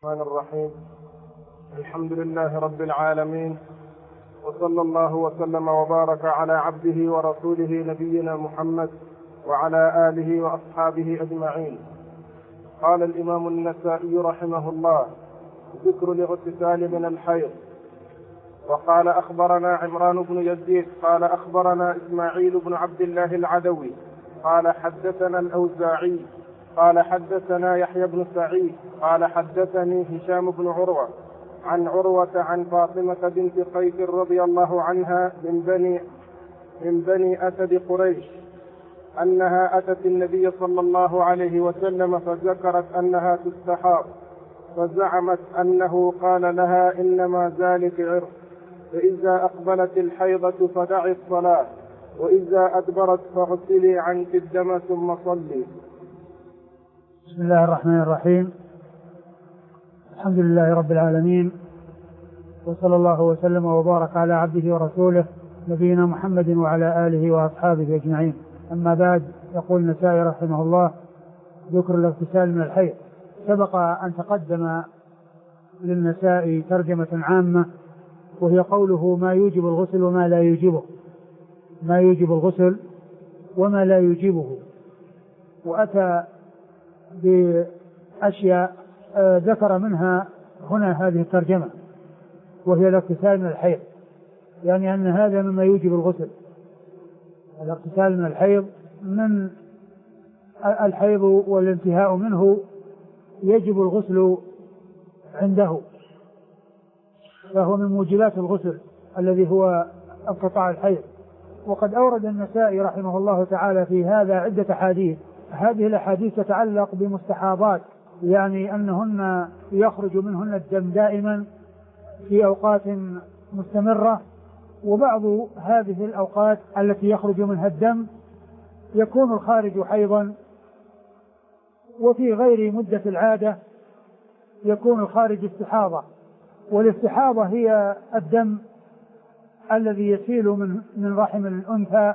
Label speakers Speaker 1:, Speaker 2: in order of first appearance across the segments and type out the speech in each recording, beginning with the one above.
Speaker 1: الرحمن الرحيم. الحمد لله رب العالمين، وصلى الله وسلم وبارك على عبده ورسوله نبينا محمد وعلى آله وأصحابه أجمعين. قال الإمام النسائي رحمه الله: ذكر الاغتسال من الحيض. وقال: أخبرنا عمران بن يزيد قال أخبرنا إسماعيل بن عبد الله العدوي قال حدثنا الأوزاعي قال حدثنا يحيى بن سعيد قال حدثني هشام بن عروة عن عروة عن فاطمة بنت قيس رضي الله عنها من بني أسد قريش أنها أتت النبي صلى الله عليه وسلم فذكرت أنها تستحاض، فزعمت أنه قال لها: إنما ذلك عرق، فإذا أقبلت الحيضة فدعي الصلاة، وإذا أدبرت فاغسلي عنك الدم ثم صلي.
Speaker 2: بسم الله الرحمن الرحيم. الحمد لله رب العالمين، وصلى الله وسلم وبارك على عبده ورسوله نبينا محمد وعلى آله وأصحابه أجمعين. أما بعد، يقول النسائي رحمه الله: ذكر الاغتسال من الحيض. سبق أن تقدم للنسائي ترجمة عامة، وهي قوله: ما يوجب الغسل وما لا يوجبه، ما يوجب الغسل وما لا يوجبه. وأتى بأشياء ذكر منها هنا هذه الترجمة، وهي الاغتسال من الحيض، يعني أن هذا مما يوجب الغسل. الاغتسال من الحيض، من الحيض والانتهاء منه يجب الغسل عنده، فهو من موجبات الغسل الذي هو انقطاع الحيض. وقد أورد النسائي رحمه الله تعالى في هذا عدة أحاديث. هذه الأحاديث تتعلق بمستحاضات، يعني أنهن يخرج منهن الدم دائما في أوقات مستمرة، وبعض هذه الأوقات التي يخرج منها الدم يكون الخارج حيضا، وفي غير مدة العادة يكون الخارج استحاضة. والاستحاضة هي الدم الذي يسيل من رحم الأنثى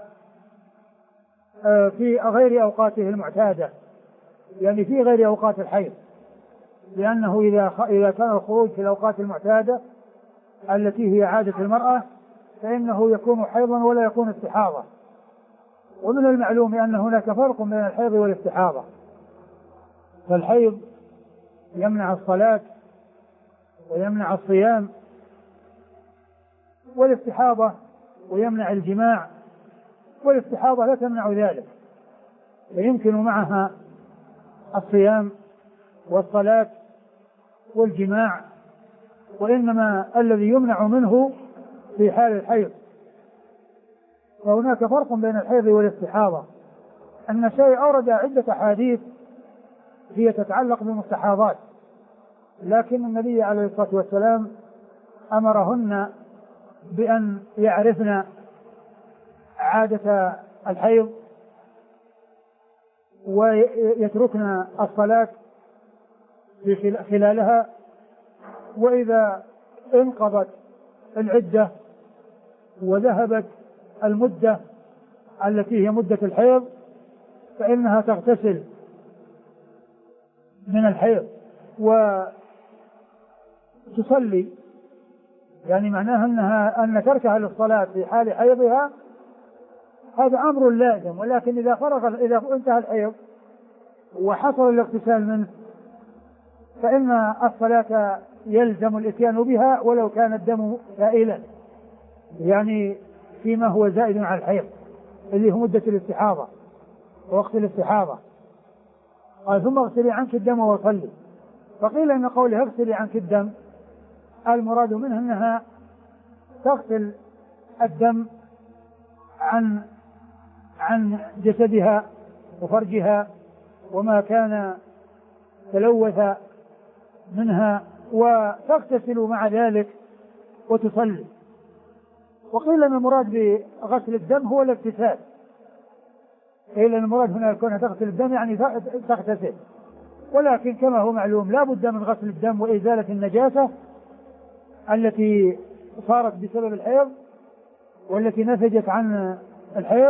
Speaker 2: في غير أوقاته المعتادة، يعني في غير أوقات الحيض، لأنه إذا كان الخروج في الأوقات المعتادة التي هي عادة المرأة فإنه يكون حيضا ولا يكون استحاضة. ومن المعلوم أن هناك فرق بين الحيض والاستحاضة، فالحيض يمنع الصلاة ويمنع الصيام، والاستحاضة ويمنع الجماع، والاستحاضة لا تمنع ذلك، فيمكن معها الصيام والصلاة والجماع، وإنما الذي يمنع منه في حال الحيض. وهناك فرق بين الحيض والاستحاضة. النسائي أورد عدة أحاديث هي تتعلق بالمستحاضات، لكن النبي عليه الصلاة والسلام أمرهن بأن يعرفن عادة الحيض ويتركن الصلاة في خلالها، وإذا انقضت العدة وذهبت المدة التي هي مدة الحيض فإنها تغتسل من الحيض وتصلي، يعني معناها أن تركها للصلاة في حال حيضها هذا أمر لازم. ولكن إذا انتهى الحيض وحصل الاغتسال منه فإن الصلاة يلزم الإتيان بها ولو كان الدم سائلا، يعني فيما هو زائد على الحيض اللي هو مدة الاستحاضة ووقت الاستحاضة. قال: ثم اغسلي عنك الدم وصلي. فقيل إن قوله اغسلي عنك الدم المراد منه أنها تغسل الدم عن جسدها وفرجها وما كان تلوث منها، وتغتسل مع ذلك وتصلي. وقيل أن المراد بغسل الدم هو الاغتسال، قيل أن المراد هنا يكون تغسل الدم يعني تغتسل، ولكن كما هو معلوم لا بد من غسل الدم وإزالة النجاسة التي صارت بسبب الحيض والتي نتجت عن الحيض،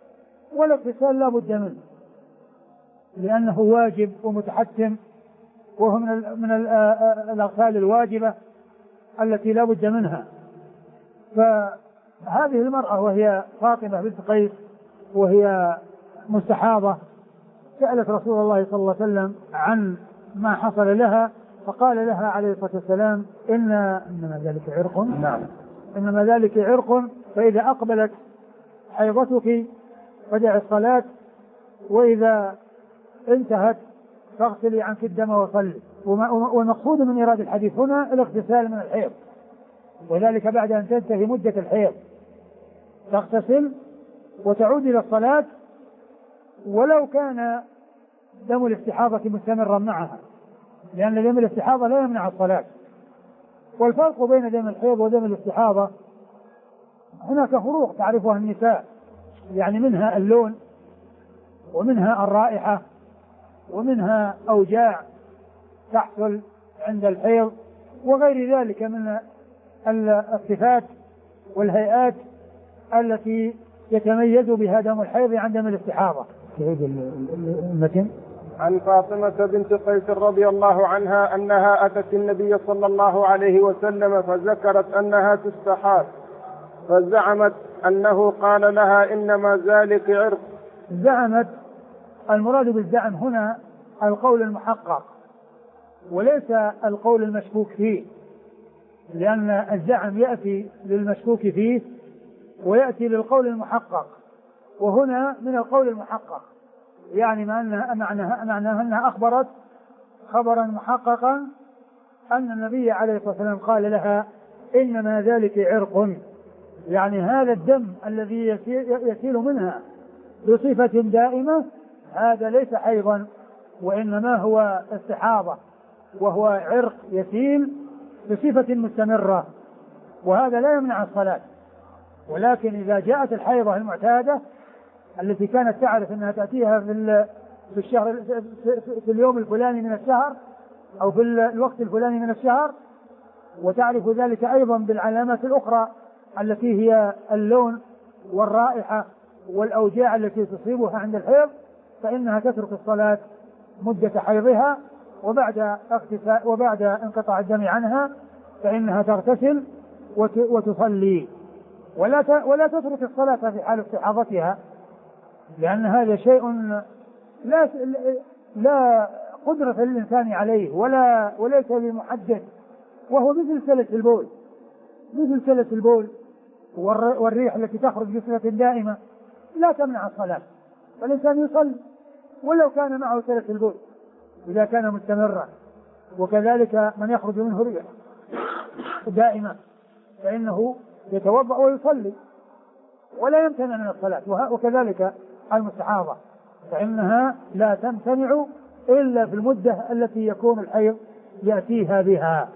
Speaker 2: والاغتسال لا بد منه لأنه واجب ومتحتم وهو من الأغسال الواجبة التي لا بد منها. فهذه المرأة وهي فاطمة بنت قيس وهي مستحاضة سألت رسول الله صلى الله عليه وسلم عن ما حصل لها، فقال لها عليه الصلاة والسلام إنما ذلك عرق.
Speaker 1: نعم.
Speaker 2: إنما ذلك عرق، فإذا أقبلت حيضتك فدعي الصلاة، وإذا انتهت فاغسلي عنك الدم وصلي. والمقصود من إيراد الحديث هنا الاغتسال من الحيض، وذلك بعد أن تنتهي مدة الحيض تغتسل وتعود إلى الصلاة ولو كان دم الاستحاضة مستمرا معها، لأن دم الاستحاضة لا يمنع الصلاة. والفرق بين دم الحيض ودم الاستحاضة هناك فروق تعرفها النساء، يعني منها اللون ومنها الرائحة ومنها أوجاع تحصل عند الحيض وغير ذلك من الصفات والهيئات التي يتميز بها دم الحيض عن دم الاستحاضة. المتن
Speaker 1: عن فاطمة بنت قيس رضي الله عنها أنها أتت النبي صلى الله عليه وسلم فذكرت أنها تستحاض، فزعمت أنه قال لها إنما ذلك عرق.
Speaker 2: زعمت، المراد بالزعم هنا القول المحقق وليس القول المشكوك فيه، لأن الزعم يأتي للمشكوك فيه ويأتي للقول المحقق، وهنا من القول المحقق، يعني معناها أنها أخبرت خبرا محققا أن النبي عليه الصلاة والسلام قال لها إنما ذلك عرق، يعني هذا الدم الذي يسيل منها بصفة دائمة هذا ليس حيضا وإنما هو استحاضة، وهو عرق يسيل بصفة مستمرة، وهذا لا يمنع الصلاة. ولكن إذا جاءت الحيضة المعتادة التي كانت تعرف أنها تأتيها في الشهر في اليوم الفلاني من الشهر أو في الوقت الفلاني من الشهر، وتعرف ذلك أيضا بالعلامات الأخرى التي هي اللون والرائحة والأوجاع التي تصيبها عند الحيض، فإنها تترك الصلاة مدة حيضها، وبعد انقطاع الدم عنها فإنها تغتسل وتصلي، ولا تترك الصلاة في حال استحاضتها، لأن هذا شيء لا قدرة للإنسان عليه وليس بمحدد، وهو مثل سلة البول والريح التي تخرج بصفة دائمة لا تمنع الصلاة، فالإنسان يصلي ولو كان معه سلة البول إذا كان مستمرا، وكذلك من يخرج منه ريح دائما فإنه يتوضأ ويصلي ولا يمتنع من الصلاة. وكذلك المستحاضة فإنها لا تمتنع إلا في المدة التي يكون الحيض يأتيها بها.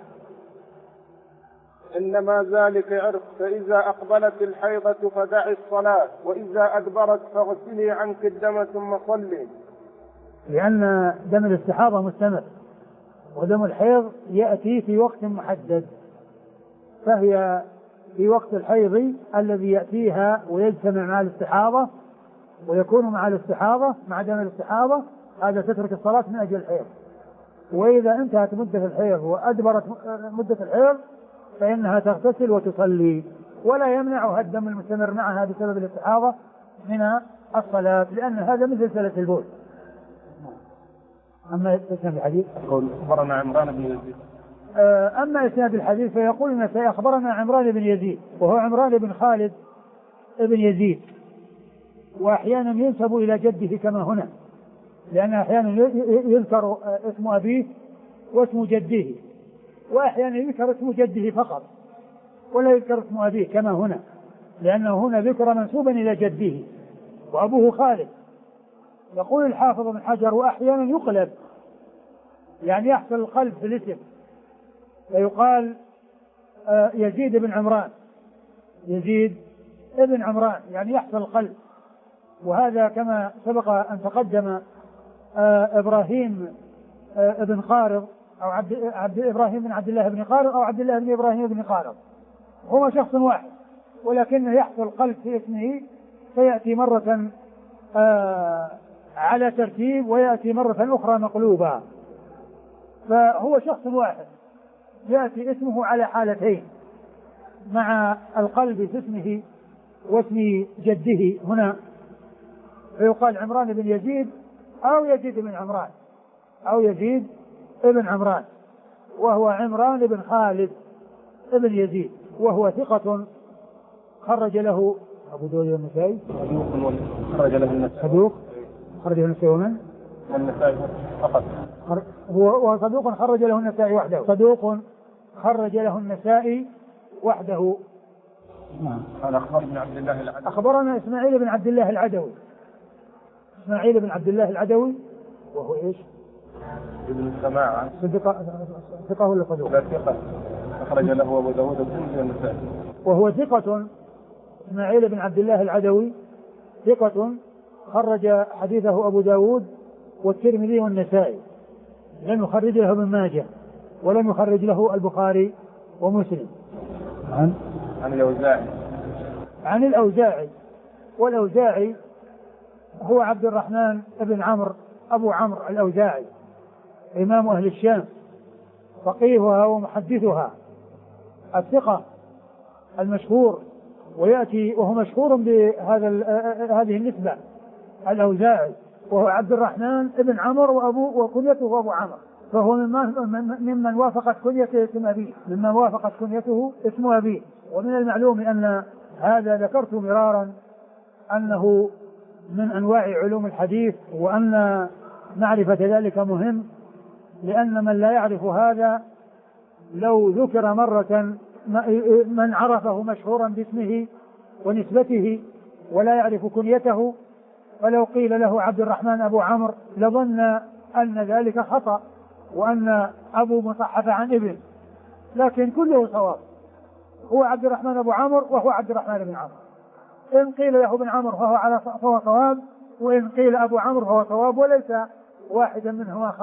Speaker 1: إنما ذلك عرق، فإذا أقبلت الحيضة فدعي الصلاة، وإذا أدبرت فاغسلي عنك الدم ثم صلي.
Speaker 2: لأن دم الاستحاضة مستمر، ودم الحيض يأتي في وقت محدد، فهي في وقت الحيض الذي يأتيها ويجتمع مع الاستحاضة ويكون مع الاستحاضة مع دم الاستحاضة، هذا تترك الصلاة من أجل الحيض. وإذا انتهت مدة الحيض وأدبرت مدة الحيض فإنها تغتسل وتصلي، ولا يمنعها الدم المستمر معها بسبب الاستحاضة من الصلاة، لأن هذا مثل سلة البول. أما إسناد الحديث
Speaker 1: أخبرنا عمران بن يزيد.
Speaker 2: أما إسناد الحديث فيقول إن أخبرنا عمران بن يزيد، وهو عمران بن خالد بن يزيد، وأحيانا ينسب إلى جده كما هنا، لأن أحيانا يذكر اسم أبيه واسم جده، وأحيانا يذكر اسم جده فقط ولا يذكر اسم أبيه كما هنا، لأنه هنا ذكر منسوبا إلى جده وأبوه خالد. يقول الحافظ بن حجر وأحيانا يقلب، يعني يحصل القلب في الاسم، فيقال يزيد بن عمران، يزيد ابن عمران، يعني يحصل القلب. وهذا كما سبق أن تقدم إبراهيم بن قارض أو عبد إبراهيم بن عبد الله بن قارض أو عبد الله بن إبراهيم بن قارض، هو شخص واحد ولكنه يحصل قلب في اسمه، فيأتي مرة على ترتيب ويأتي مرة أخرى مقلوبة. فهو شخص واحد يأتي اسمه على حالتين مع القلب في اسمه واسم جده هنا، فيقال عمران بن يزيد أو يزيد بن عمران أو يزيد بن عمران، وهو عمران بن خالد بن يزيد، وهو ثقة خرج له أبو داود والنسائي.
Speaker 1: خرج له النسائي.
Speaker 2: صدوق خرج له النسائي ومن؟
Speaker 1: والنسائي فقط.
Speaker 2: هو صدوق خرج له النسائي وحده. صدوق خرج له النسائي وحده.
Speaker 1: هذا أخبار بن عبد الله العدوي.
Speaker 2: أخبرنا إسماعيل بن عبد الله العدوي. إسماعيل بن عبد الله العدوي وهو إيش؟
Speaker 1: ابن السماعة.
Speaker 2: ثقة ولا صدوق؟
Speaker 1: لا ثقة. أخرج له أبو داود والنسائي.
Speaker 2: وهو ثقة. إسماعيل بن عبد الله العدوي ثقة خرج حديثه أبو داود والترمذي والنسائي، لم يخرج له ابن ماجه ولم يخرج له البخاري ومسلم.
Speaker 1: عن الأوزاعي.
Speaker 2: عن الأوزاعي، والأوزاعي هو عبد الرحمن بن عمرو أبو عمرو الأوزاعي، إمام أهل الشام، فقيهها ومحدثها، الثقة المشهور، ويأتي وهو مشهور هذه النسبة الأوزاعي، وهو عبد الرحمن بن عمرو وكنيته أبو عمرو، فهو ممن وافقت كنيته اسم أبيه، ممن وافقت كنيته اسم أبيه. ومن المعلوم أن هذا ذكرت مرارا أنه من أنواع علوم الحديث، وأن معرفة ذلك مهم، لأن من لا يعرف هذا لو ذكر مرة من عرفه مشهورا باسمه ونسبته ولا يعرف كنيته، ولو قيل له عبد الرحمن أبو عمرو لظن أن ذلك خطأ وأن أبو مصحف عن ابن، لكن كله صواب. هو عبد الرحمن أبو عمرو وهو عبد الرحمن بن عمرو، إن قيل له ابن عمرو فهو صواب، وإن قيل أبو عمرو فهو صواب، وليس واحدا منهما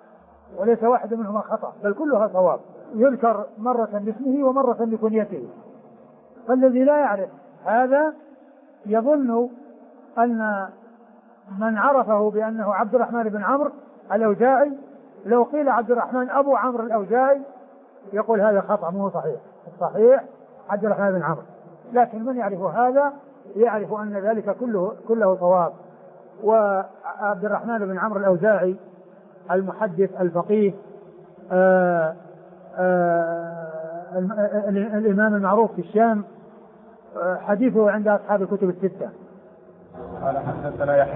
Speaker 2: خطأ، بل كلها صواب، يذكر مرة باسمه ومرة بكنيته. فالذي لا يعرف هذا يظن أن من عرفه بأنه عبد الرحمن بن عمرو الأوزاعي لو قيل عبد الرحمن أبو عمرو الأوزاعي يقول هذا خطأ، مو صحيح، الصحيح عبد الرحمن بن عمرو. لكن من يعرف هذا يعرف أن ذلك كله صواب. وعبد الرحمن بن عمرو الأوزاعي المحدث الفقيه الإمام المعروف في الشام، حديثه عند أصحاب الكتب الستة.
Speaker 1: قال حدثنا يحيى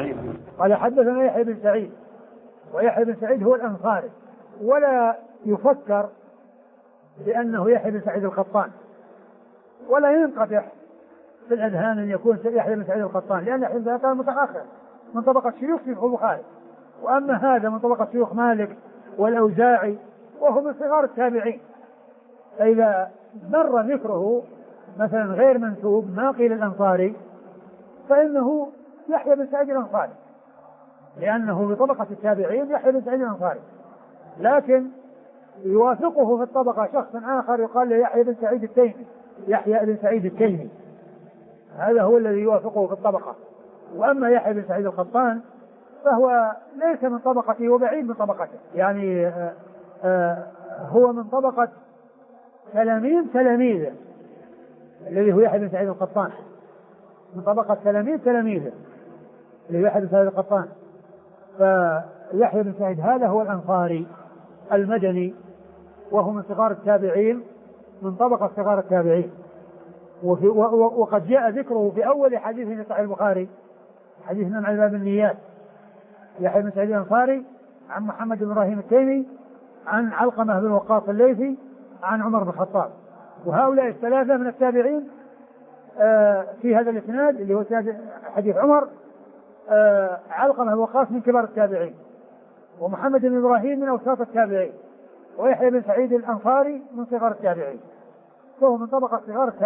Speaker 1: بن سعيد،
Speaker 2: ويحيى بن سعيد هو الأنصاري، ولا يفكر بأنه يحيى بن سعيد القطان، ولا ينقطع في الأذهان أن يكون يحيى بن سعيد القطان، لأن يحيى بن سعيد كان متأخر من طبقة شيوخ البخاري، وأما هذا من طبقة شيوخ مالك والأوزاعي، وهو من صغار التابعين. فإذا مر ذكره مثلا غير منسوب ما قيل الأنصاري فإنه يحيى بن سعيد الأنصاري، لأنه بطبقة التابعين يحيى بن سعيد الأنصاري، لكن يوافقه في الطبقة شخص آخر يقال له يحيى بن سعيد التيمي، هذا هو الذي يوافقه في الطبقة. وأما يحيى بن سعيد القطان فهو ليس من طبقته وبعيد من طبقته، يعني هو من طبقة تلاميذه الذي هو يحيى بن سعيد القطان، من طبقة تلاميذه الذي هو يحيى بن سعيد القطان. فيحيى بن سعيد هذا هو الأنصاري المدني، وهو من صغار التابعين، من طبقة صغار التابعين. وقد جاء ذكره في أول حديث في صحيح البخاري، حديث من عن باب النيات، يحيى بن سعيد الأنصاري عن محمد بن إبراهيم التيمي عن علقمة بن وقاص الليثي عن عمر بن الخطاب. وهؤلاء الثلاثة من التابعين في هذا الإسناد اللي هو حديث عمر، علقمة بن وقاص من كبار التابعين، ومحمد بن إبراهيم من أوساط التابعين، ويحيى بن سعيد الأنصاري من صغار التابعين، فهو من طبقة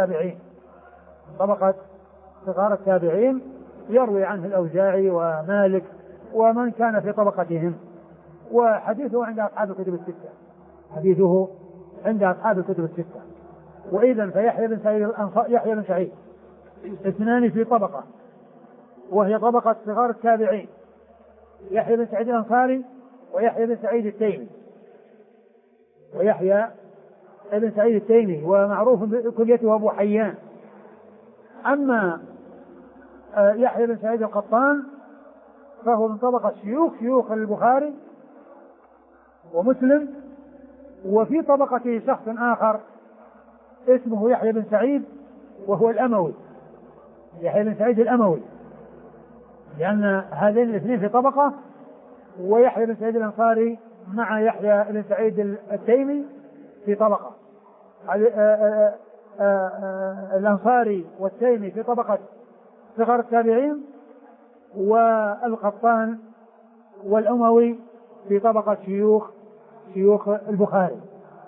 Speaker 2: صغار التابعين، يروي عنه الأوزاعي ومالك ومن كان في طبقتهم. وحديثه عند أصحاب الكتب الستة. وإذا فيحيى بن سعيد اثنان في طبقة، وهي طبقة صغار التابعين، يحيى بن سعيد الأنصاري ويحيى بن سعيد التيمي. ويحيى بن سعيد التيمي، ومعروف بكنيته أبو حيان. أما يحيى بن سعيد القطان فهو من طبقة شيوخ البخاري ومسلم. وفي طبقته شخص آخر اسمه يحيى بن سعيد وهو الأموي، يحيى بن سعيد الأموي، لأن هذين الاثنين في طبقة، ويحيى بن سعيد الأنصاري مع يحيى بن سعيد التيمي في طبقة. الأنصاري والتيمي في طبقة صغار التابعين، والقطان والأموي في طبقة شيوخ البخاري.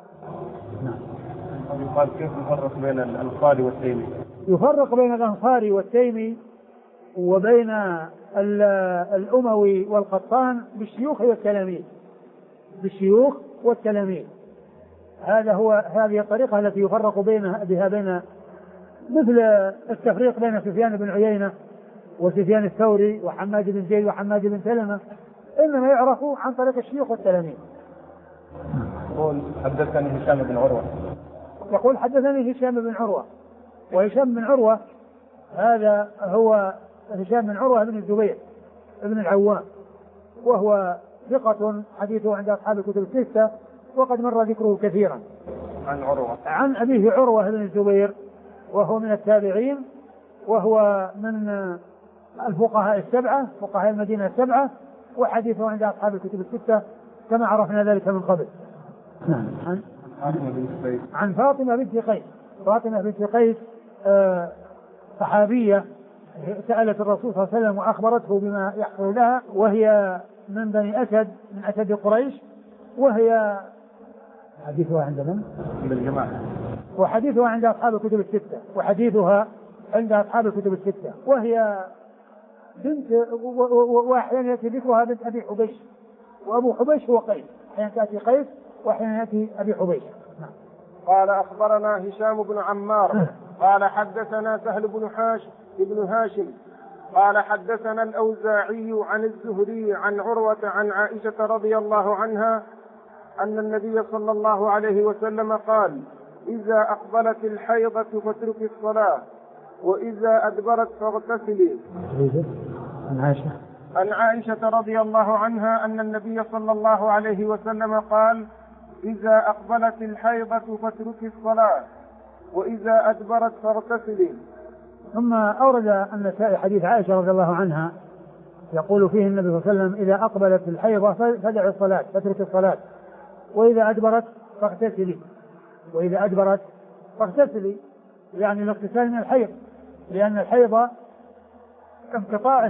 Speaker 1: يقال كيف يفرق بين الأنصاري والتيمي؟
Speaker 2: يفرق بين الأنصاري والتيمي وبين الأموي والقطان بالشيوخ والتلاميذ. هذه الطريقة التي يفرق بها بين، مثل التفريق بين سفيان بن عيينة وسفيان الثوري وحماد بن زيد وحماد بن سلمة، إنما يعرفوا عن طريق الشيوخ والتلاميذ.
Speaker 1: يقول حدثني هشام بن عروة.
Speaker 2: يقول حدثني هشام بن عروة، وهشام بن عروة هذا هو هشام بن عروة بن الزبير بن العوام، وهو ثقة حديثه عند أصحاب الكتب الستة، وقد مر ذكره كثيرا. عن أبيه عروة بن الزبير، وهو من التابعين، وهو من الفقهاء السبعة، فقهاء المدينة السبعة، وحديثه عند أصحاب الكتب الستة كما عرفنا ذلك من قبل. عن فاطمة بنت قيس. فاطمة بنت قيس صحابية سألت الرسول صلى الله عليه وسلم وأخبرته بما يحصل لها، وهي من بني أسد، من أسد قريش، وهي حديثها عند من؟
Speaker 1: بالجماعة.
Speaker 2: وحديثها عند أصحاب الكتب الستة، وهي بنت، وأحيانا يأتي ذكرها بنت أبي حبيش، وأبو حبيش هو قيس، أحيانا تأتي قيس وأحيانا يأتي أبي حبيش.
Speaker 1: قال أخبرنا هشام بن عمار قال حدثنا سهل بن هاشم قال حدثنا الأوزاعي عن الزهري عن عروة عن عائشة رضي الله عنها أن النبي صلى الله عليه وسلم قال: إذا أقبلت الحيضة فاتركي الصلاة، وإذا أدبرت فاغتسلي. عن عائشة رضي الله عنها أن النبي صلى الله عليه وسلم قال: إذا أقبلت الحيضة فاتركي الصلاة، وإذا أدبرت فاغتسلي.
Speaker 2: ثم أورد النسائي حديث عائشة رضي الله عنها يقول فيه النبي صلى الله عليه وسلم: إذا أقبلت الحيضة فدع الصلاة، فاترك الصلاة، وإذا أدبرت فاغتسلي، يعني الاغتسال من الحيض، لأن الحيض انقطاعه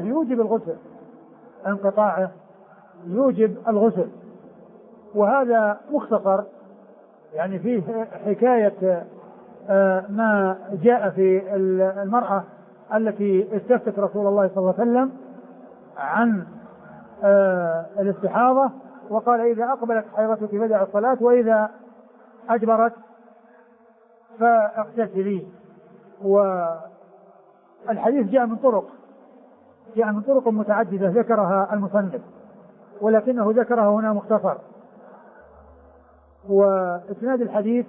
Speaker 2: يوجب الغسل، وهذا مختصر يعني فيه حكاية ما جاء في المرأة التي استفتت رسول الله صلى الله عليه وسلم عن الاستحاضة، وقال: إذا أقبلت حيضتك فدع الصلاة، وإذا أدبرت فاغتسلي. والحديث جاء من طرق متعددة ذكرها المصنف، ولكنه ذكره هنا مختصر. وإسناد الحديث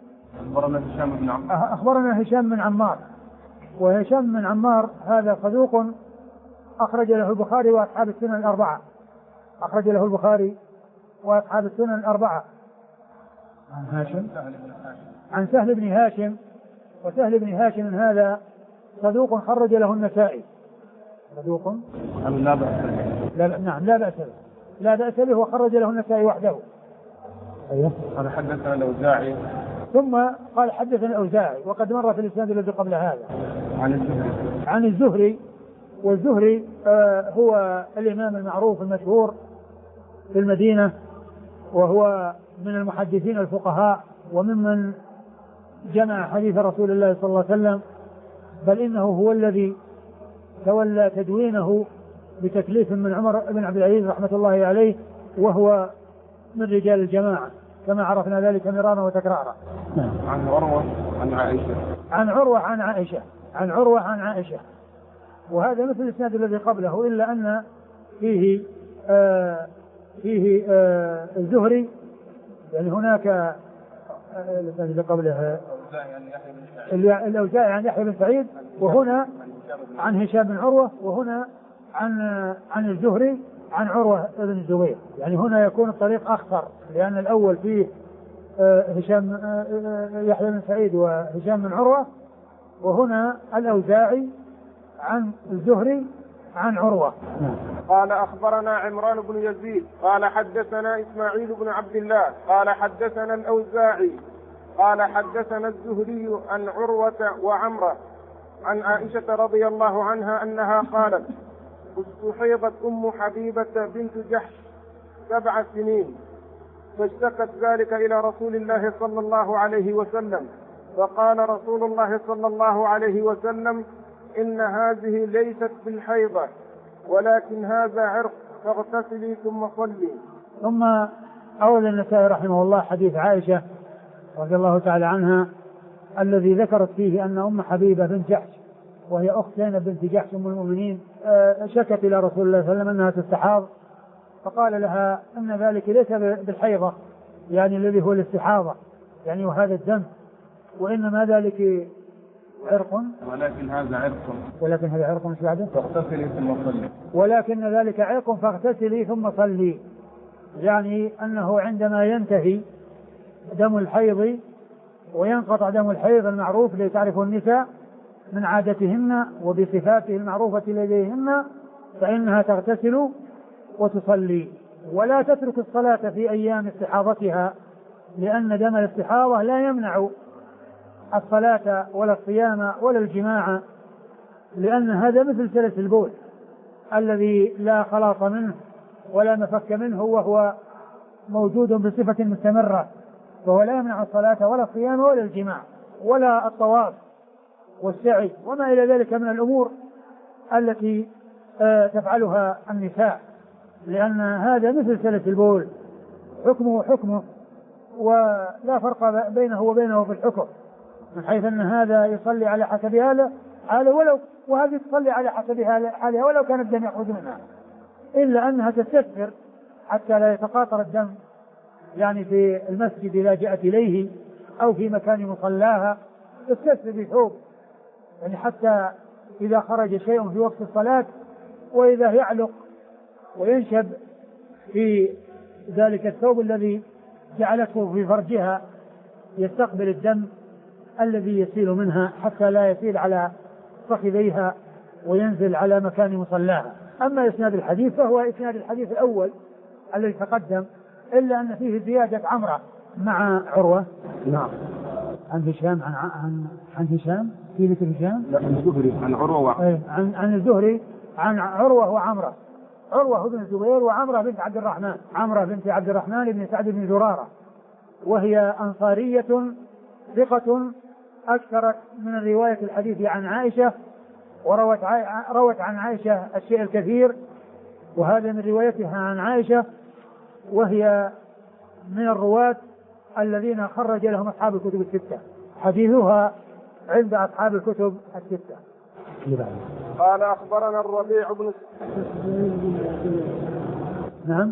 Speaker 2: أخبرنا هشام بن عمار، وهشام بن عمار هذا صدوق أخرج له البخاري وأصحاب السنن الأربعة. عن سهل بن هاشم، وسهل بن هاشم هذا صدوق خرج له النسائي. لا بأس به وخرج له النسائي وحده.
Speaker 1: قال حدثنا الأوزاعي،
Speaker 2: ثم قال حدثنا الأوزاعي، وقد مر في الإسناد الذي قبل هذا عن الزهري. والزهري هو الإمام المعروف المشهور في المدينة، وهو من المحدثين الفقهاء، وممن جمع حديث رسول الله صلى الله عليه وسلم، بل إنه هو الذي تولى تدوينه بتكليف من عمر بن عبد العزيز رحمة الله عليه، وهو من رجال الجماعة كما عرفنا ذلك مرارا وتكرارا.
Speaker 1: عن عروة
Speaker 2: عن عروة عن عائشة، وهذا مثل الإسناد الذي قبله، إلا أن فيه الزهري يعني هناك الذي قبله الأوزاعي عن يحيى بن سعيد، وهنا عن هشام بن عروة، وهنا عن الزهري عن عروة بن الزبير. يعني هنا يكون الطريق أخطر، لأن الأول فيه هشام يحيى بن سعيد وهشام بن عروة، وهنا الأوزاعي عن الزهري عن عروة.
Speaker 1: قال أخبرنا عمران بن يزيد قال حدثنا إسماعيل بن عبد الله قال حدثنا الأوزاعي قال حدثنا الزهري عن عروة وعمرة عن عائشة رضي الله عنها أنها قالت: استحيضت أم حبيبة بنت جحش 7 سنين، فاشتكت ذلك إلى رسول الله صلى الله عليه وسلم، فقال رسول الله صلى الله عليه وسلم: إن هذه ليست بالحيضة ولكن هذا عرق، فاغتسلي ثم صلي.
Speaker 2: ثم أورد النسائي رحمه الله حديث عائشة رضي الله تعالى عنها الذي ذكرت فيه أن أم حبيبة بنت جحش وهي أخت زينب بنت جحش أم المؤمنين شكت إلى رسول الله صلى الله عليه وسلم أنها تستحاض، فقال لها أن ذلك ليس بالحيضة، يعني الذي هو الاستحاضة، يعني وهذا الدم، وإنما ذلك عرق،
Speaker 1: ولكن هذا عرق
Speaker 2: مش بعده،
Speaker 1: فاغتسلي ثم صلي،
Speaker 2: ولكن ذلك عرق فاغتسلي ثم صلي. يعني أنه عندما ينتهي دم الحيض وينقطع دم الحيض المعروف لتعرف النساء من عادتهن وبصفاته المعروفة لديهن، فإنها تغتسل وتصلي، ولا تترك الصلاة في أيام استحاضتها، لأن دم الاستحاضة لا يمنع الصلاة ولا الصيام ولا الجماع، لأن هذا مثل سلس البول الذي لا خلاص منه ولا مفك منه، وهو موجود بصفة مستمرة، فهو لا يمنع الصلاة ولا الصيام ولا الجماع ولا الطواف والسعي وما إلى ذلك من الأمور التي تفعلها النساء، لأن هذا مثل سلس البول، حكمه ولا فرق بينه وبينه في الحكم، من حيث أن هذا يصلي على حسب هذا ولو، وهذه تصلي على حسب حالها ولو كان الدم يخرج منها، إلا أنها تستكثر حتى لا يتقاطر الدم، يعني في المسجد إذا جاءت إليه أو في مكان مصلاها تستكثر بثوب، يعني حتى إذا خرج شيء في وقت الصلاة وإذا يعلق وينشب في ذلك الثوب الذي جعلته في فرجها يستقبل الدم الذي يسيل منها حتى لا يسيل على فخذيها وينزل على مكان مصلاها. أما إسناد الحديث فهو إسناد الحديث الأول الذي تقدم، إلا أن فيه زيادة عمرة مع عروة.
Speaker 1: نعم.
Speaker 2: عن هشام عن هشام في ذكر هشام.
Speaker 1: لا، عن الزهري عن عروة
Speaker 2: عن الزهري عن عروة وعمرة، عروة بن الزبير وعمرة بنت عبد الرحمن، عمرة بنت عبد الرحمن بن سعد بن زرارة، وهي أنصارية ثقة أكثرت من رواية الحديث عن عائشة، وروت عن عائشة الشيء الكثير، وهذا من روايتها عن عائشة، وهي من الرواة الذين خرج لهم أصحاب الكتب الستة، حديثها عند أصحاب الكتب الستة.
Speaker 1: قال أخبرنا الربيع بن
Speaker 2: نعم،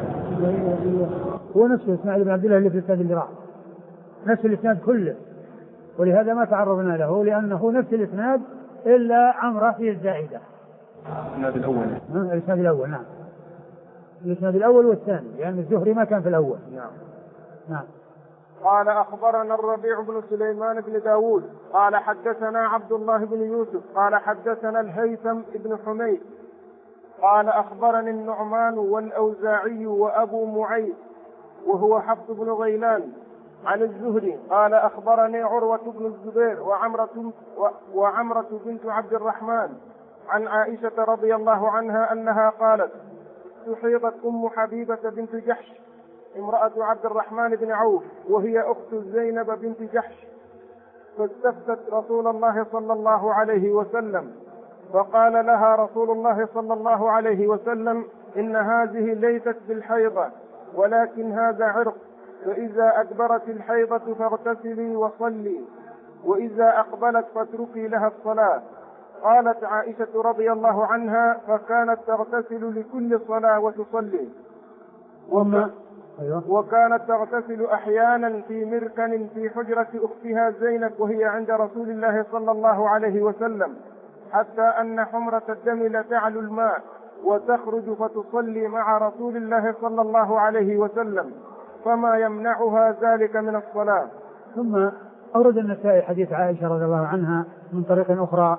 Speaker 2: هو نفسه إسماعيل بن عبد الله اللي في الإسناد اللي راح، نفس الإسناد كله، ولهذا ما تعرضنا له لأنه نفس الإسناد إلا عمرة فيه الزائدة.
Speaker 1: الإسناد الأول.
Speaker 2: الإسناد الأول نعم، الإسناد الأول والثاني، لأن يعني الزهري ما كان في الأول. نعم.
Speaker 1: قال أخبرنا الربيع بن سليمان بن داود قال حدثنا عبد الله بن يوسف قال حدثنا الهيثم بن حميد قال أخبرني النعمان والأوزاعي وأبو معيط وهو حفص بن غيلان عن الزهري قال أخبرني عروة بن الزبير وعمرة بنت عبد الرحمن عن عائشة رضي الله عنها أنها قالت: استحيضت أم حبيبة بنت جحش امرأة عبد الرحمن بن عوف وهي أخت زينب بنت جحش، فاستفتت رسول الله صلى الله عليه وسلم، فقال لها رسول الله صلى الله عليه وسلم: إن هذه ليست بالحيضة ولكن هذا عرق، فإذا أدبرت الحيضة فاغتسلي وصلي، وإذا أقبلت فاتركي لها الصلاة. قالت عائشة رضي الله عنها: فكانت تغتسل لكل صلاة وتصلي.
Speaker 2: أيوة.
Speaker 1: وكانت تغتسل أحيانا في مركن في حجرة أختها زينب وهي عند رسول الله صلى الله عليه وسلم، حتى أن حمرة الدم لتعلو الماء وتخرج فتصلي مع رسول الله صلى الله عليه وسلم، فما يمنعها ذلك من الصلاة.
Speaker 2: ثم أورد النسائي حديث عائشة رضي الله عنها من طريق أخرى،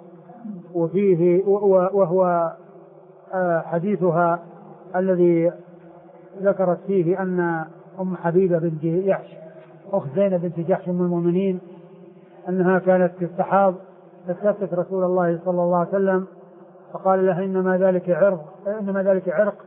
Speaker 2: وهو حديثها الذي ذكرت فيه أن أم حبيبة بنت جحش أخت زينب بنت جحش من المؤمنين أنها كانت في الصحاب فاستفتت رسول الله صلى الله عليه وسلم فقال لها إنما ذلك عرق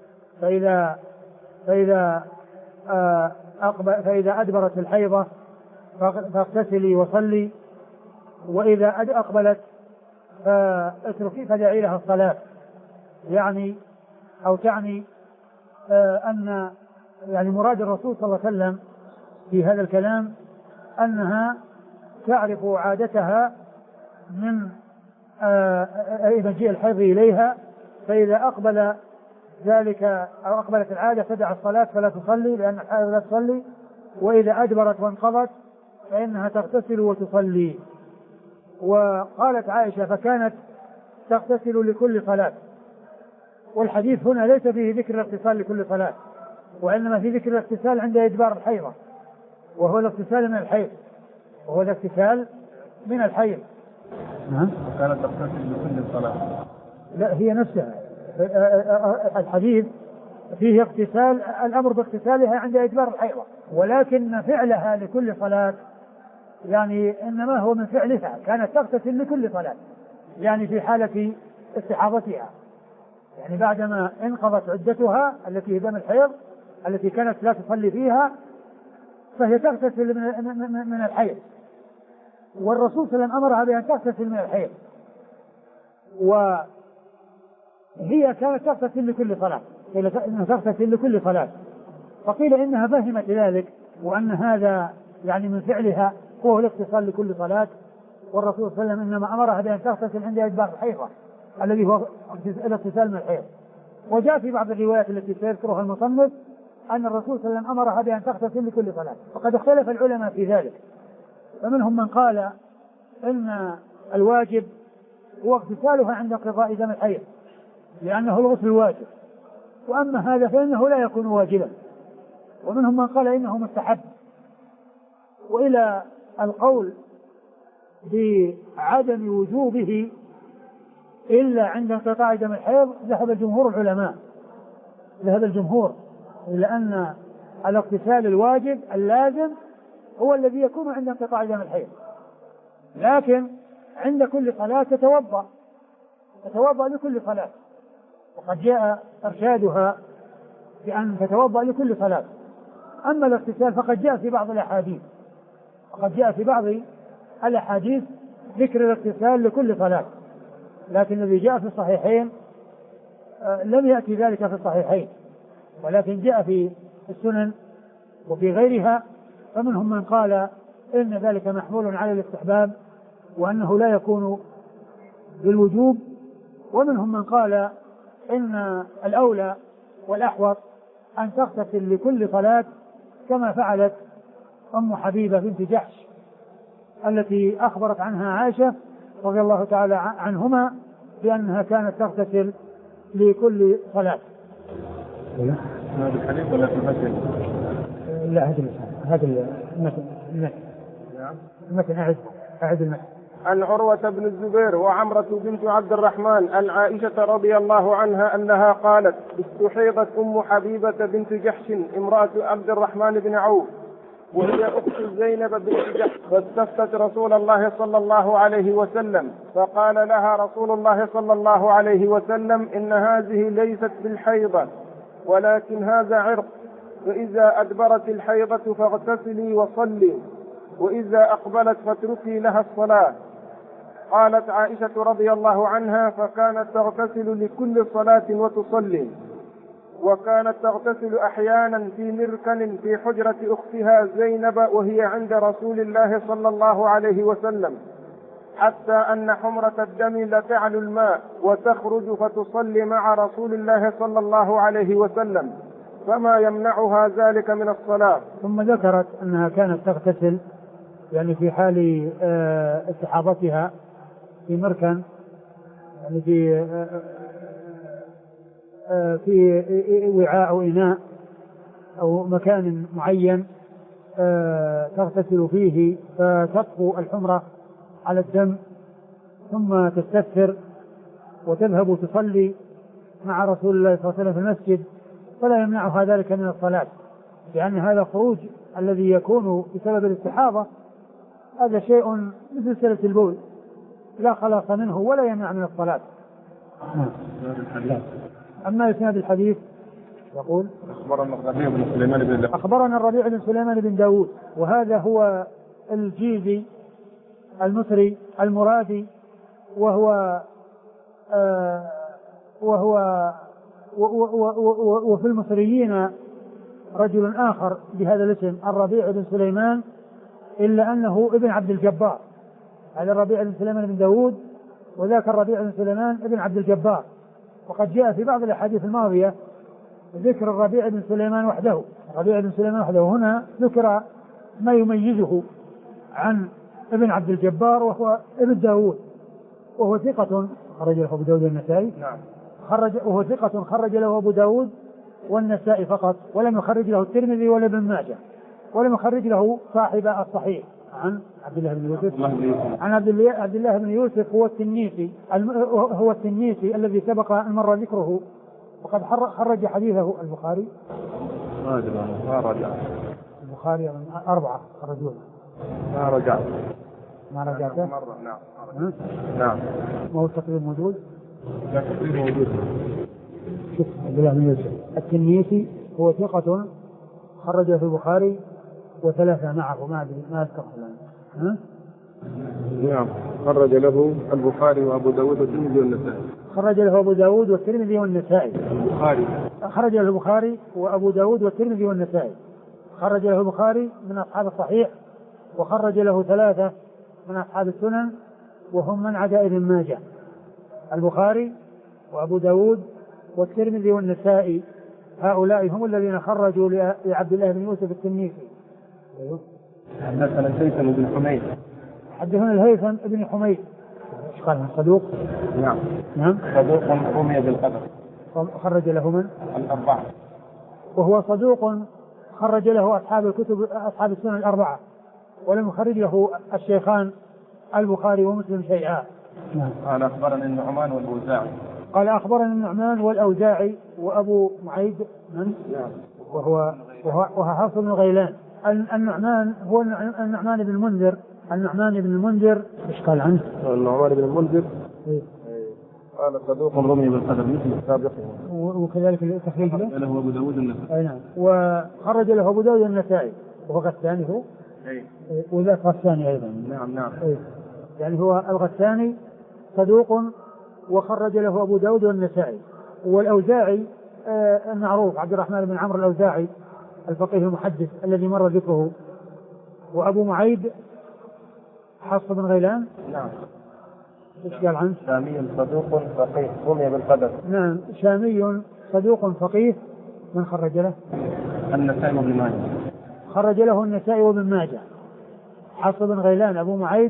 Speaker 2: فإذا أدبرت الحيضة فاغتسلي وصلي، وإذا أقبلت فاتركي فدعي لها الصلاة. يعني أو تعني أن يعني مراد الرسول صلى الله عليه وسلم في هذا الكلام أنها تعرف عادتها من مجيء الحيض إليها، فإذا أقبل ذلك أو أقبلت العادة تدع الصلاة فلا تصلي لأن الحائض لا تصلي، وإذا أدبرت وانقضت فإنها تغتسل وتصلي. وقالت عائشة فكانت تغتسل لكل صلاة، والحديث هنا ليس فيه ذكر الاغتسال لكل صلاة، وإنما في ذكر الاغتسال عند إدبار الحيضة، وهو الاغتسال من الحيض،
Speaker 1: وكانت تغتسل لكل صلاة.
Speaker 2: لا هي نفسها الحديث فيه اغتسال، الأمر باغتسالها عند إدبار الحيضة، ولكن فعلها لكل صلاة يعني إنما هو من فعلها، كانت تغتسل لكل صلاة يعني في حالة استحاضتها، يعني بعدما انقضت عدتها التي هي دم الحيض التي كانت لا تصلي فيها فهي تغتسل من الحيض، والرسول صلى الله عليه وسلم أمرها بأن تغتسل من الحيض، وهي كانت تغتسل لكل صلاة، تغتسل لكل صلاة، فقيل إنها فهمت ذلك وأن هذا يعني من فعلها هو الاغتسال لكل صلاة، والرسول صلى الله عليه وسلم إنما أمرها بأن تغتسل عند إدبار الحيضة الذي هو الاغتسال من الحيض. وجاء في بعض الروايات التي سيذكرها المصنف أن الرسول صلى الله عليه وسلم أمرها بأن تغتسل لكل صلاة، وقد اختلف العلماء في ذلك، فمنهم من قال إن الواجب هو اغتسالها عند انقضاء دم الحيض لأنه الغسل الواجب، وأما هذا فإنه لا يكون واجبا، ومنهم من قال إنه مستحب. وإلى القول بعدم وجوبه إلا عند انقطاع دم الحيض ذهب الجمهور إلى أن الاغتسال الواجب اللازم هو الذي يكون عند انقطاع دم الحيض، لكن عند كل صلاة تتوضأ لكل صلاة، وقد جاء إرشادها بأن تتوضأ لكل صلاة. أما الاغتسال فقد جاء في بعض الأحاديث ذكر الاغتسال لكل صلاة، لكن الذي جاء في الصحيحين لم يأتي ذلك في الصحيحين، ولكن جاء في السنن وفي غيرها، فمنهم من قال إن ذلك محمول على الاستحباب وأنه لا يكون بالوجوب، ومنهم من قال إن الأولى والأحوط أن تغتسل لكل صلاة كما فعلت أم حبيبة بنت جحش التي أخبرت عنها عائشة رضي الله تعالى عنهما بأنها كانت تغتسل لكل صلاة.
Speaker 1: هذا الحديث ولا في المتن؟
Speaker 2: لا هذا المتن أعد المتن.
Speaker 1: عن عروة بن الزبير وعمرة بنت عبد الرحمن عن عائشة رضي الله عنها أنها قالت: استحيضت أم حبيبة بنت جحش امرأة عبد الرحمن بن عوف وهي أخت زينب بنت جحش، فاستفتت رسول الله صلى الله عليه وسلم، فقال لها رسول الله صلى الله عليه وسلم: إن هذه ليست بالحيضة ولكن هذا عرق، فإذا أدبرت الحيضة فاغتسلي وصلي، وإذا أقبلت فاتركي لها الصلاة. قالت عائشة رضي الله عنها: فكانت تغتسل لكل صلاة وتصلي، وكانت تغتسل أحيانا في مركن في حجرة أختها زينب وهي عند رسول الله صلى الله عليه وسلم، حتى أن حمرة الدم لتعلو الماء وتخرج فتصلي مع رسول الله صلى الله عليه وسلم، فما يمنعها ذلك من الصلاة.
Speaker 2: ثم ذكرت أنها كانت تغتسل يعني في حال استحاضتها في مركن، يعني في وعاء أو إناء أو مكان معين تغتسل فيه، فتطفو الحمرة على الدم ثم تستثر وتذهب تصلي مع رسول الله صلى الله عليه وسلم في المسجد، فلا يمنعها ذلك من الصلاة، لأن هذا خروج الذي يكون بسبب الاستحاضة هذا شيء مثل سلة البول لا خلاص منه ولا يمنع من الصلاة. أما إسناد الحديث يقول أخبرنا الربيع بن سليمان بن داود، وهذا هو الجيزي المصري المرادي، وفي المصريين رجل آخر بهذا الاسم الربيع بن سليمان، إلا أنه ابن عبد الجبار. هذا الربيع بن سليمان بن داود وذاك الربيع بن سليمان ابن عبد الجبار. وقد جاء في بعض الأحاديث الماضية ذكر الربيع بن سليمان وحده، الربيع بن سليمان وحده، هنا ذكر ما يميزه عن ابن عبد الجبار وهو ابن داود، وهو ثقة خرج له أبو داود والنسائي.
Speaker 1: نعم.
Speaker 2: وهو ثقة خرج له أبو داود والنسائي فقط، ولم يخرج له الترمذي ولا ابن ماجه، ولم يخرج له صاحب الصحيح عن عبد الله بن يوسف. عن عبد الله بن يوسف هو التنيسي الذي سبق المرة ذكره، وقد خرج حديثه البخاري. البخاري 4 خرجوه.
Speaker 1: ما
Speaker 2: رجعته.
Speaker 1: نعم. نعم.
Speaker 2: ما هو التقرير موجود؟
Speaker 1: لا تقرير موجود.
Speaker 2: شوف عبد الله بن يوسف التنيسي هو ثقة خرج في البخاري وثلاثة معه، ما أذكر الآن.
Speaker 1: نعم. خرج له البخاري وأبو داود والترمذي والنسائي.
Speaker 2: خرج له أبو داود والترمذي والنسائي.
Speaker 1: البخاري.
Speaker 2: خرج له البخاري وأبو داود والترمذي والنسائي. خرج له البخاري من أصحاب الصحيح، وخرج له 3 من أصحاب السنن وهم من عدا ابن ماجه، البخاري وأبو داود والترمذي والنسائي. هؤلاء هم الذين خرجوا لعبد الله بن يوسف التنيسي.
Speaker 1: حدثنا الهيثم بن حميد.
Speaker 2: حدثنا الهيثم بن حميد. ايش قال؟ صدوق. نعم.
Speaker 1: صدوق رمي بالقدر.
Speaker 2: خرج له من؟
Speaker 1: الأربعة.
Speaker 2: وهو صدوق خرج له أصحاب السنن الأربعة، ولم يخرج له الشيخان البخاري ومسلم شيئا.
Speaker 1: قال أخبرنا النعمان والأوزاعي.
Speaker 2: قال أخبرنا النعمان والأوزاعي وأبو معيد من؟ وهو حفص بن غيلان. النعمان هو النعمان بن المنذر. النعمان بن المنذر ايش قال عنه؟
Speaker 1: النعمان بن المنذر قال صدوق رمي بالقدر مثل السابق،
Speaker 2: وكذلك التخريج
Speaker 1: له أبو داود النسائي.
Speaker 2: نعم. وخرج له أبو داود النسائي، وهو الثاني هو وذاك الثاني أيضا.
Speaker 1: نعم.
Speaker 2: يعني هو الغساني صدوق وخرج له أبو داود والنسائي. والأوزاعي المعروف عبد الرحمن بن عمرو الأوزاعي الفقيه المحدث الذي مر ذكره. وأبو معيد حفص بن غيلان.
Speaker 1: نعم.
Speaker 2: ايش قال عنه؟
Speaker 1: شامي صدوق فقيه رمي بالقدر.
Speaker 2: نعم، شامي صدوق فقيه. من خرج له؟
Speaker 1: النسائي وابن ماجه.
Speaker 2: خرج له النسائي وابن ماجه. حفص بن غيلان أبو معيد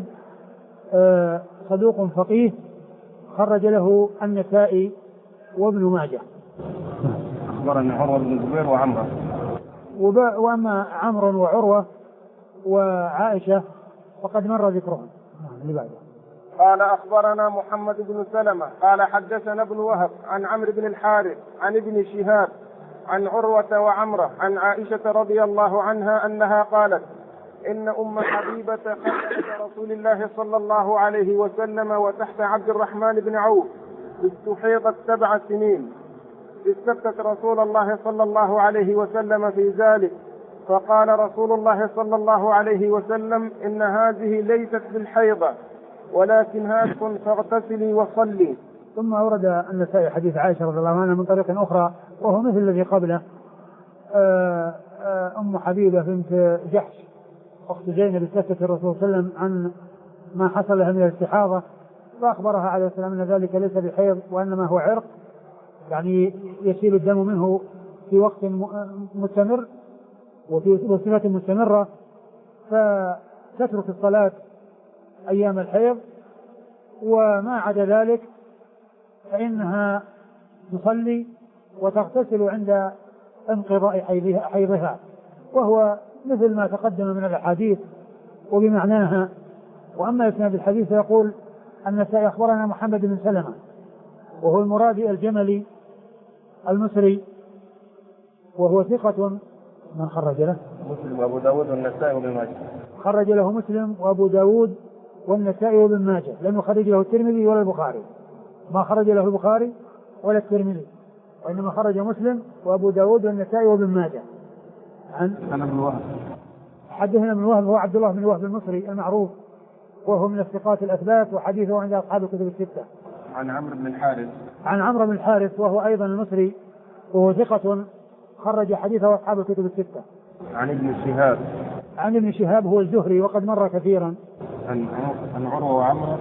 Speaker 2: صدوق فقيه خرج له النسائي وابن ماجه.
Speaker 1: أخبرنا عروة بن الزبير وعمرة.
Speaker 2: وأما عمرو وعروة وعائشة فقد مر ذكرهم.
Speaker 1: قال أخبرنا محمد بن سلمة قال حدثنا ابن وهب عن عمرو بن الحارث عن ابن شهاب عن عروة وعمرة عن عائشة رضي الله عنها أنها قالت إن أم حبيبة خلفت رسول الله صلى الله عليه وسلم وتحت عبد الرحمن بن عوف استحيضت 7 سنين، استفتت رسول الله صلى الله عليه وسلم في ذلك، فقال رسول الله صلى الله عليه وسلم إن هذه ليست بالحيضة ولكن هاتف فاغتسلي وصلي.
Speaker 2: ثم أورد النسائي حديث عائشة رضي الله عنها من طريق أخرى وهو مثل الذي قبله. أم حبيبة بنت جحش أخت زينب استفتت الرسول صلى الله عليه وسلم عن ما حصل لها من الاستحاضة، فأخبرها عليه السلام أن ذلك ليس بحيض وإنما هو عرق، يعني يسيل الدم منه في وقت مستمر وفي صفة مستمرة فتترك الصلاة أيام الحيض، وما عدا ذلك فإنها تصلي وتغتسل عند انقضاء حيضها، وهو مثل ما تقدم من الأحاديث وبمعناها. وأما إسناد الحديث يقول النسائي أخبرنا محمد بن سلمة وهو المرادي الجملي المصري، وهو ثقة. من خرج له؟
Speaker 1: مسلم وأبو داود والنسائي وابن ماجه.
Speaker 2: خرج له مسلم وأبو داود والنسائي وابن ماجه، لم يخرج له الترمذي ولا البخاري، ما خرج له البخاري ولا الترمذي، وإنما خرج مسلم وأبو داود والنسائي وابن ماجه. عن
Speaker 1: ابن وهب.
Speaker 2: حدثنا ابن وهب هو عبد الله بن وهب المصري المعروف، وهو من الثقات الأثبات، وحديثه عند أصحاب الكتب الستة.
Speaker 1: عن عمرو بن الحارث.
Speaker 2: عن عمرو بن الحارث وهو أيضا المصري، وهو ثقة خرج حديثه أصحاب الكتب الستة.
Speaker 1: عن ابن شهاب.
Speaker 2: عن ابن شهاب هو الزهري وقد مر كثيرا.
Speaker 1: عن عروة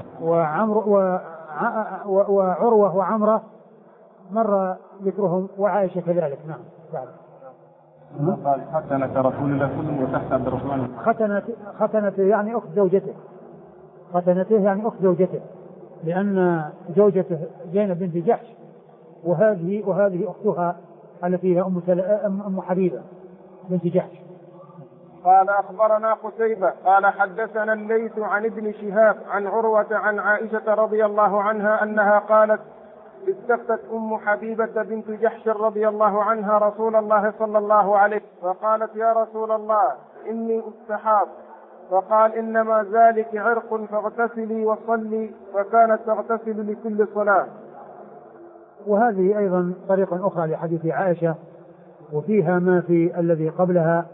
Speaker 2: وعروة وعمرة مر ذكرهم، وعائشة كذلك. نعم.
Speaker 1: قال ختنة رسول الله كلهم وتحت عبد الرحمن.
Speaker 2: ختنته يعني أخت زوجته، ختنته يعني أخت زوجته، لأن زوجته زينب بنت جحش، وهذه أختها التي هي أم حبيبة بنت جحش.
Speaker 1: قال أخبرنا قتيبة قال حدثنا الليث عن ابن شهاب عن عروة عن عائشة رضي الله عنها أنها قالت استفتت أم حبيبة بنت جحش رضي الله عنها رسول الله صلى الله عليه فقالت يا رسول الله إني أستحاض، فقال إنما ذلك عرق فاغتسلي وصلي، فكانت تغتسل لكل صلاة.
Speaker 2: وهذه أيضا طريقة أخرى لحديث عائشة، وفيها ما في الذي قبلها،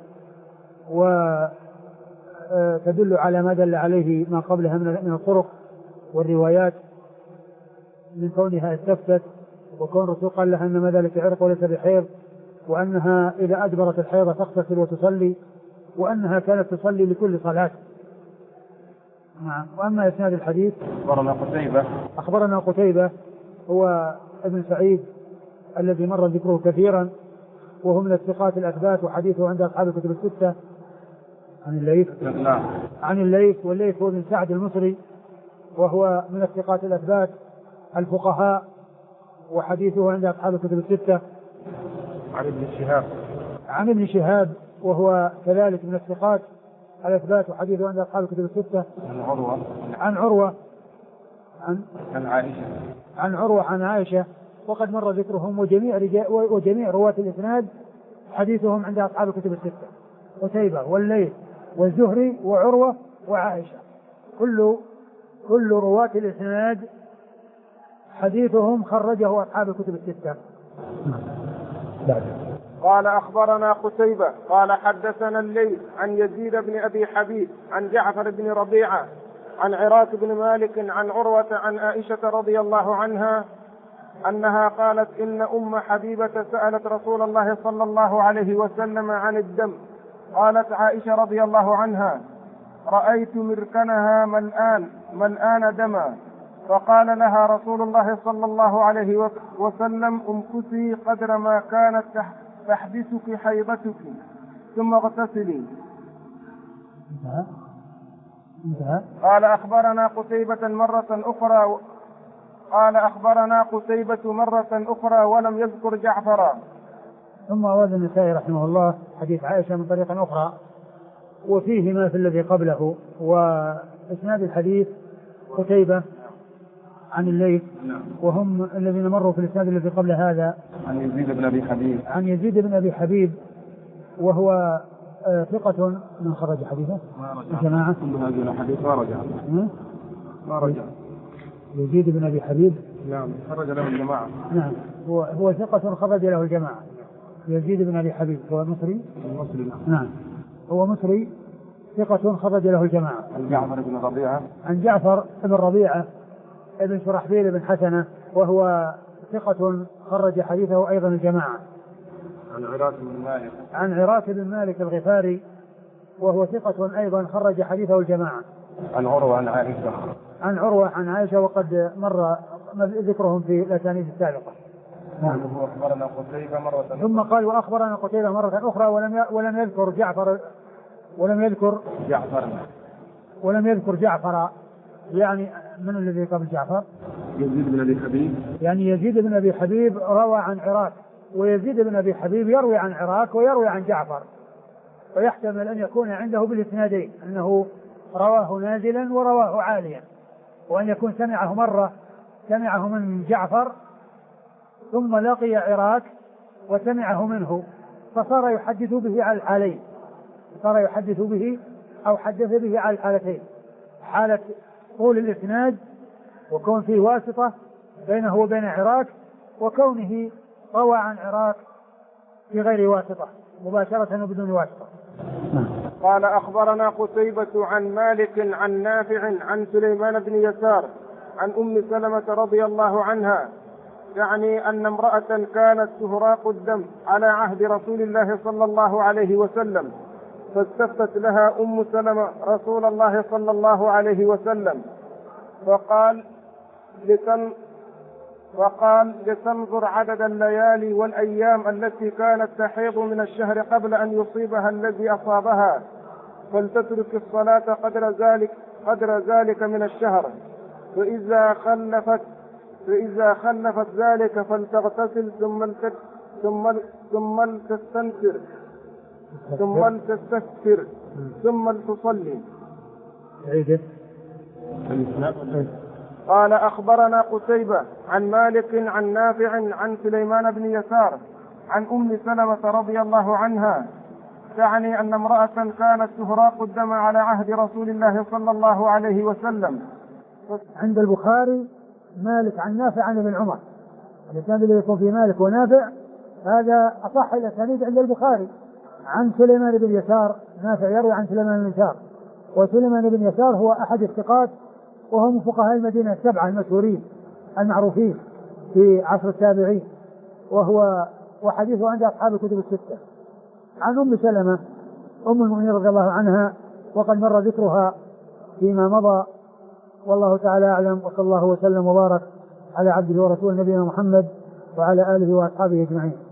Speaker 2: وتدل على ما دل عليه ما قبلها من الطرق والروايات، من كونها استفتت، وكون الرسول قال لها إنما ذلك عرق وليس بحيض، وأنها إذا أدبرت الحيض تغتسل وتصلي، وأنها كانت تصلي لكل صلاة. نعم. وأما إسناد الحديث أخبرنا قتيبة هو ابن سعيد الذي مر ذكره كثيرا، وهو من الثقات الأثبات، وحديثه عند أصحاب الكتب الستة. عن الليث والليث هو بن سعد المصري، وهو من الثقات الأثبات الفقهاء، وحديثه عند أصحاب الكتب الستة. عن ابن شهاب وهو كذلك من الثقات الأثبات، وحديثه عند أصحاب الكتب الستة. عن عروة عن عائشة وقد مر ذكرهم، وجميع رواة الإسناد حديثهم عند أصحاب الكتب الستة، قتيبة والليث والزهري وعروة وعائشة، كل رواة الإسناد حديثهم خرجه أصحاب الكتب الستة.
Speaker 1: قال أخبرنا قتيبة قال حدثنا الليث عن يزيد بن أبي حبيب عن جعفر بن ربيعة عن عراك بن مالك عن عروة عن عائشة رضي الله عنها أنها قالت إن أم حبيبة سألت رسول الله صلى الله عليه وسلم عن الدم، قالت عائشة رضي الله عنها رأيت مركنها ملآن دما، فقال لها رسول الله صلى الله عليه وسلم امكثي قدر ما كانت تحبسك حيضتك ثم اغتسلي. قال أخبرنا قتيبة مرة أخرى ولم يذكر جعفرا.
Speaker 2: ثم أورد النسائي رحمه الله حديث عائشة من طريق أخرى، وفيه ما في الذي قبله، وإسناد الحديث قتيبة عن الليث، وهم الذين مروا في الإسناد الذي قبل هذا
Speaker 1: عن يزيد بن أبي حبيب
Speaker 2: وهو ثقة من خرج حديثه الجماعة.
Speaker 1: كل هذه الحديث ما رجع.
Speaker 2: يزيد بن أبي حبيب
Speaker 1: نعم خرج له الجماعة.
Speaker 2: نعم هو ثقة خرج له الجماعة. يزيد بن أبي حبيب هو المصري. نعم هو مصري ثقة خرج له الجماعة. عن جعفر بن ربيعة ابن شرحبيل بن حسنة، وهو ثقة خرج حديثه أيضا الجماعة. عن عراك بن مالك الغفاري، وهو ثقة أيضا خرج حديثه الجماعة.
Speaker 1: عن عروة
Speaker 2: عن عائشة وقد مر ذكرهم في الأسانيد السابقة.
Speaker 1: أخبرنا قتيبة مرة
Speaker 2: ثم قال وأخبرنا قتيبة مرة أخرى ولم يذكر جعفر يعني من الذي قبل جعفر؟
Speaker 1: يزيد بن أبي حبيب.
Speaker 2: يعني يزيد بن أبي حبيب روى عن عراك، ويزيد بن أبي حبيب يروي عن عراك ويروي عن جعفر، ويحتمل أن يكون عنده بالإسنادين أنه رواه نازلا ورواه عاليا، وأن يكون سمعه مرة سمعه من جعفر ثم لقي عراك وسمعه منه فصار يحدث به على الحالين، صار يحدث به أو حدث به على الحالتين، حالة طول الإسناد وكون فيه واسطة بينه وبين عراك، وكونه روى عن عراك في غير واسطة مباشرة وبدون واسطة.
Speaker 1: قال أخبرنا قتيبة عن مالك عن نافع عن سليمان بن يسار عن أم سلمة رضي الله عنها، يعني أن امرأة كانت تهراق الدم على عهد رسول الله صلى الله عليه وسلم، فاستفتت لها أم سلمة رسول الله صلى الله عليه وسلم فقال لتنظر عدد الليالي والأيام التي كانت تحيض من الشهر قبل أن يصيبها الذي أصابها، فلتترك الصلاة قدر ذلك من الشهر، فإذا خلفت ذلك فلتغتسل ثم لتستكثر ثم لتصلي. قال أخبرنا قتيبة عن مالك عن نافع عن سليمان بن يسار عن أم سلمة رضي الله عنها، يعني أن امرأة كانت تهراق الدم على عهد رسول الله صلى الله عليه وسلم.
Speaker 2: عند البخاري مالك عن نافع عن ابن عمر، الإسناد الذي يكون في مالك ونافع هذا أصح الأسانيد عند البخاري. عن سليمان بن يسار، نافع يروي عن سليمان بن يسار، وسليمان بن يسار هو أحد الثقات وهم من فقهاء المدينة السبعة المشهورين المعروفين في عصر التابعين، وحديثه عند أصحاب الكتب الستة. عن أم سلمة أم المؤمنين رضي الله عنها، وقد مر ذكرها فيما مضى، والله تعالى أعلم، وصلى الله وسلم وبارك على عبده ورسوله نبينا محمد وعلى آله وأصحابه أجمعين.